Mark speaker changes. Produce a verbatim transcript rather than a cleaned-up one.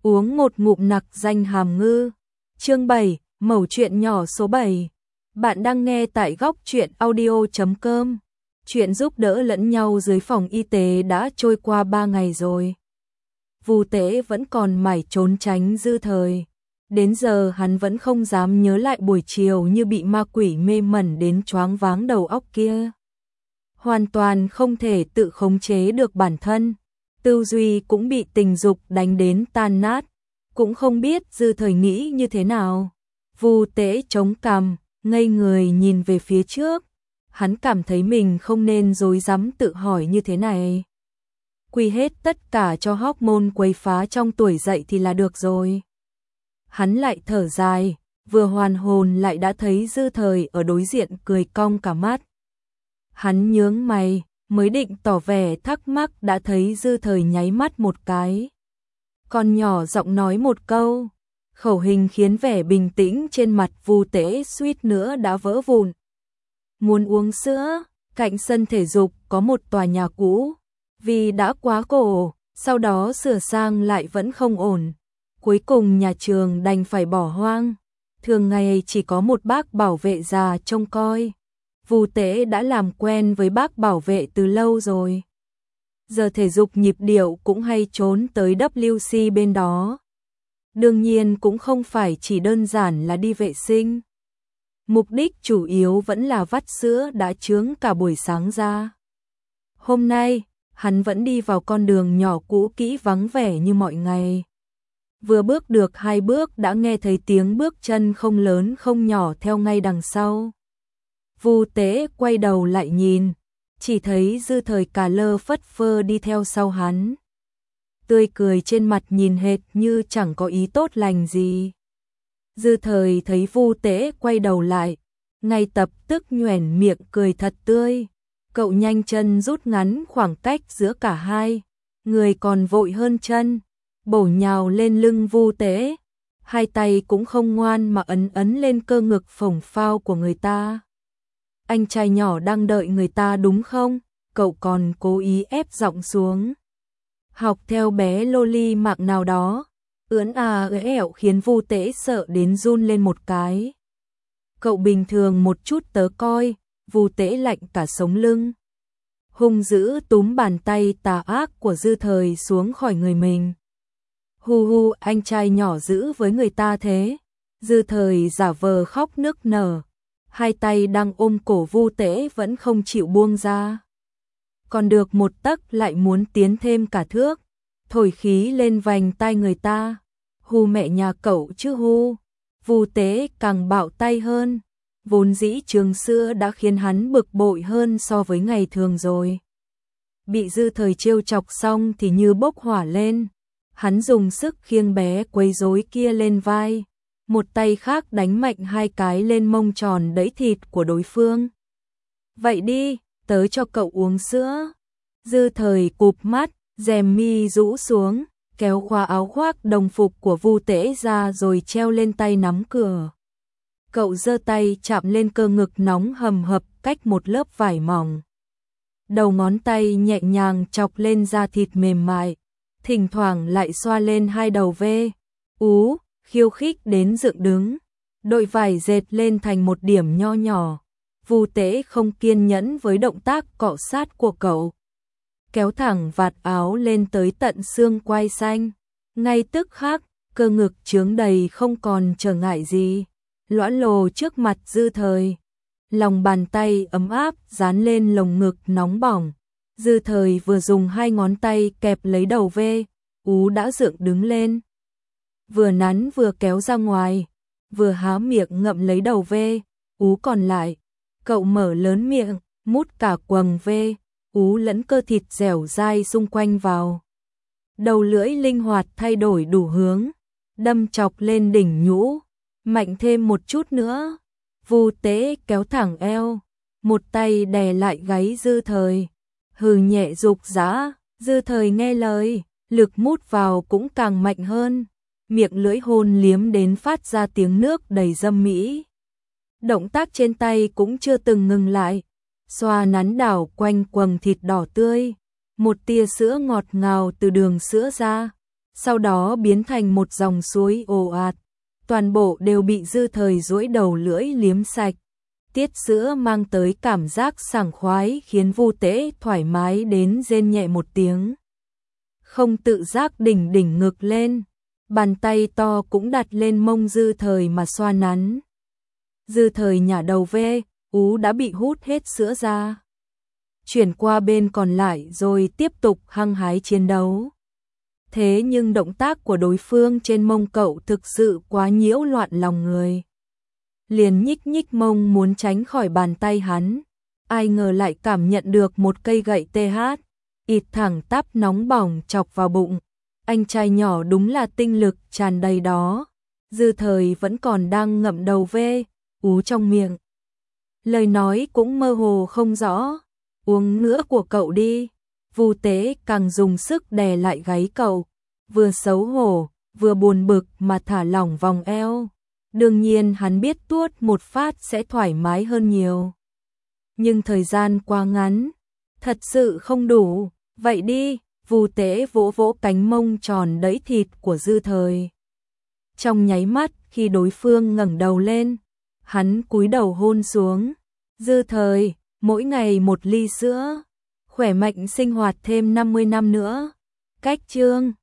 Speaker 1: uống một ngụm nặc danh hàm ngư. Chương bảy, mẩu chuyện nhỏ số bảy. Bạn đang nghe tại góc truyện audio chấm com. Chuyện giúp đỡ lẫn nhau dưới phòng y tế đã trôi qua ba ngày rồi. Vu Tế vẫn còn mải trốn tránh Dư Thời. Đến giờ hắn vẫn không dám nhớ lại buổi chiều như bị ma quỷ mê mẩn đến choáng váng đầu óc kia. Hoàn toàn không thể tự khống chế được bản thân. Tư duy cũng bị tình dục đánh đến tan nát. Cũng không biết Dư Thời nghĩ như thế nào. Vu Tế chống cằm, ngây người nhìn về phía trước. Hắn cảm thấy mình không nên dối dám tự hỏi như thế này. Quy hết tất cả cho hormone quấy phá trong tuổi dậy thì là được rồi. Hắn lại thở dài, vừa hoàn hồn lại đã thấy Dư Thời ở đối diện cười cong cả mắt. Hắn nhướng mày, mới định tỏ vẻ thắc mắc đã thấy Dư Thời nháy mắt một cái. Còn nhỏ giọng nói một câu, khẩu hình khiến vẻ bình tĩnh trên mặt Vu Tế suýt nữa đã vỡ vụn. Muốn uống sữa, cạnh sân thể dục có một tòa nhà cũ, vì đã quá cổ, sau đó sửa sang lại vẫn không ổn. Cuối cùng nhà trường đành phải bỏ hoang, thường ngày chỉ có một bác bảo vệ già trông coi. Vu Tế đã làm quen với bác bảo vệ từ lâu rồi. Giờ thể dục nhịp điệu cũng hay trốn tới W C bên đó. Đương nhiên cũng không phải chỉ đơn giản là đi vệ sinh. Mục đích chủ yếu vẫn là vắt sữa đã chướng cả buổi sáng ra. Hôm nay, hắn vẫn đi vào con đường nhỏ cũ kỹ vắng vẻ như mọi ngày. Vừa bước được hai bước đã nghe thấy tiếng bước chân không lớn không nhỏ theo ngay đằng sau. Vu Tế quay đầu lại nhìn, chỉ thấy Dư Thời cà lơ phất phơ đi theo sau hắn. Tươi cười trên mặt nhìn hệt như chẳng có ý tốt lành gì. Dư Thời thấy Vu Tế quay đầu lại, ngay lập tức nhoẻn miệng cười thật tươi. Cậu nhanh chân rút ngắn khoảng cách giữa cả hai, người còn vội hơn chân, bổ nhào lên lưng Vu Tế, hai tay cũng không ngoan mà ấn ấn lên cơ ngực phồng phao của người ta. Anh trai nhỏ đang đợi người ta đúng không? Cậu còn cố ý ép giọng xuống. Học theo bé loli mạng nào đó, ưỡn à ưỡn ẻo khiến Vu Tế sợ đến run lên một cái. Cậu bình thường một chút tớ coi, Vu Tế lạnh cả sống lưng. Hung dữ túm bàn tay tà ác của Dư Thời xuống khỏi người mình. Hu hu, anh trai nhỏ giữ với người ta thế. Dư Thời giả vờ khóc nức nở, hai tay đang ôm cổ Vu Tế vẫn không chịu buông ra. Còn được một tấc lại muốn tiến thêm cả thước, thổi khí lên vành tai người ta. Hu mẹ nhà cậu chứ hu. Vu Tế càng bạo tay hơn. Vốn dĩ trường sữa đã khiến hắn bực bội hơn so với ngày thường rồi. Bị Dư Thời trêu chọc xong thì như bốc hỏa lên. Hắn dùng sức khiêng bé quấy rối kia lên vai, một tay khác đánh mạnh hai cái lên mông tròn đẫy thịt của đối phương. Vậy đi, tớ cho cậu uống sữa. Dư Thời cụp mắt, rèm mi rũ xuống, kéo khóa áo khoác đồng phục của Vu Tế ra rồi treo lên tay nắm cửa. Cậu giơ tay chạm lên cơ ngực nóng hầm hập cách một lớp vải mỏng. Đầu ngón tay nhẹ nhàng chọc lên da thịt mềm mại, thỉnh thoảng lại xoa lên hai đầu vê, ú, khiêu khích đến dựng đứng. Đội vải dệt lên thành một điểm nho nhỏ. Vu Tế không kiên nhẫn với động tác cọ sát của cậu. Kéo thẳng vạt áo lên tới tận xương quai xanh. Ngay tức khắc, cơ ngực chướng đầy không còn trở ngại gì. Lõa lồ trước mặt Dư Thời. Lòng bàn tay ấm áp dán lên lồng ngực nóng bỏng. Dư Thời vừa dùng hai ngón tay kẹp lấy đầu vê, ú đã dựng đứng lên. Vừa nắn vừa kéo ra ngoài, vừa há miệng ngậm lấy đầu vê, ú còn lại. Cậu mở lớn miệng, mút cả quầng vê, ú lẫn cơ thịt dẻo dai xung quanh vào. Đầu lưỡi linh hoạt thay đổi đủ hướng, đâm chọc lên đỉnh nhũ, mạnh thêm một chút nữa. Vu Tế kéo thẳng eo, một tay đè lại gáy Dư Thời, hừ nhẹ dục dã. Dư Thời nghe lời, lực mút vào cũng càng mạnh hơn, miệng lưỡi hôn liếm đến phát ra tiếng nước đầy dâm mỹ. Động tác trên tay cũng chưa từng ngừng lại, xoa nắn đảo quanh quầng thịt đỏ tươi, một tia sữa ngọt ngào từ đường sữa ra, sau đó biến thành một dòng suối ồ ạt, toàn bộ đều bị Dư Thời duỗi đầu lưỡi liếm sạch. Tiết sữa mang tới cảm giác sảng khoái khiến Vu Tế thoải mái đến rên nhẹ một tiếng. Không tự giác đỉnh đỉnh ngực lên, bàn tay to cũng đặt lên mông Dư Thời mà xoa nắn. Dư Thời nhả đầu về, ú đã bị hút hết sữa ra. Chuyển qua bên còn lại rồi tiếp tục hăng hái chiến đấu. Thế nhưng động tác của đối phương trên mông cậu thực sự quá nhiễu loạn lòng người. Liền nhích nhích mông muốn tránh khỏi bàn tay hắn, ai ngờ lại cảm nhận được một cây gậy tê hát, ịt thẳng tắp nóng bỏng chọc vào bụng. Anh trai nhỏ đúng là tinh lực tràn đầy đó. Dư Thời vẫn còn đang ngậm đầu vê, ú trong miệng. Lời nói cũng mơ hồ không rõ. Uống nữa của cậu đi. Vu Tế càng dùng sức đè lại gáy cậu, vừa xấu hổ, vừa buồn bực mà thả lỏng vòng eo. Đương nhiên hắn biết tuốt một phát sẽ thoải mái hơn nhiều. Nhưng thời gian quá ngắn, thật sự không đủ. Vậy đi, Vu Tế vỗ vỗ cánh mông tròn đẫy thịt của Dư Thời. Trong nháy mắt khi đối phương ngẩng đầu lên, hắn cúi đầu hôn xuống. Dư Thời, mỗi ngày một ly sữa, khỏe mạnh sinh hoạt thêm năm mươi năm nữa. Cách chương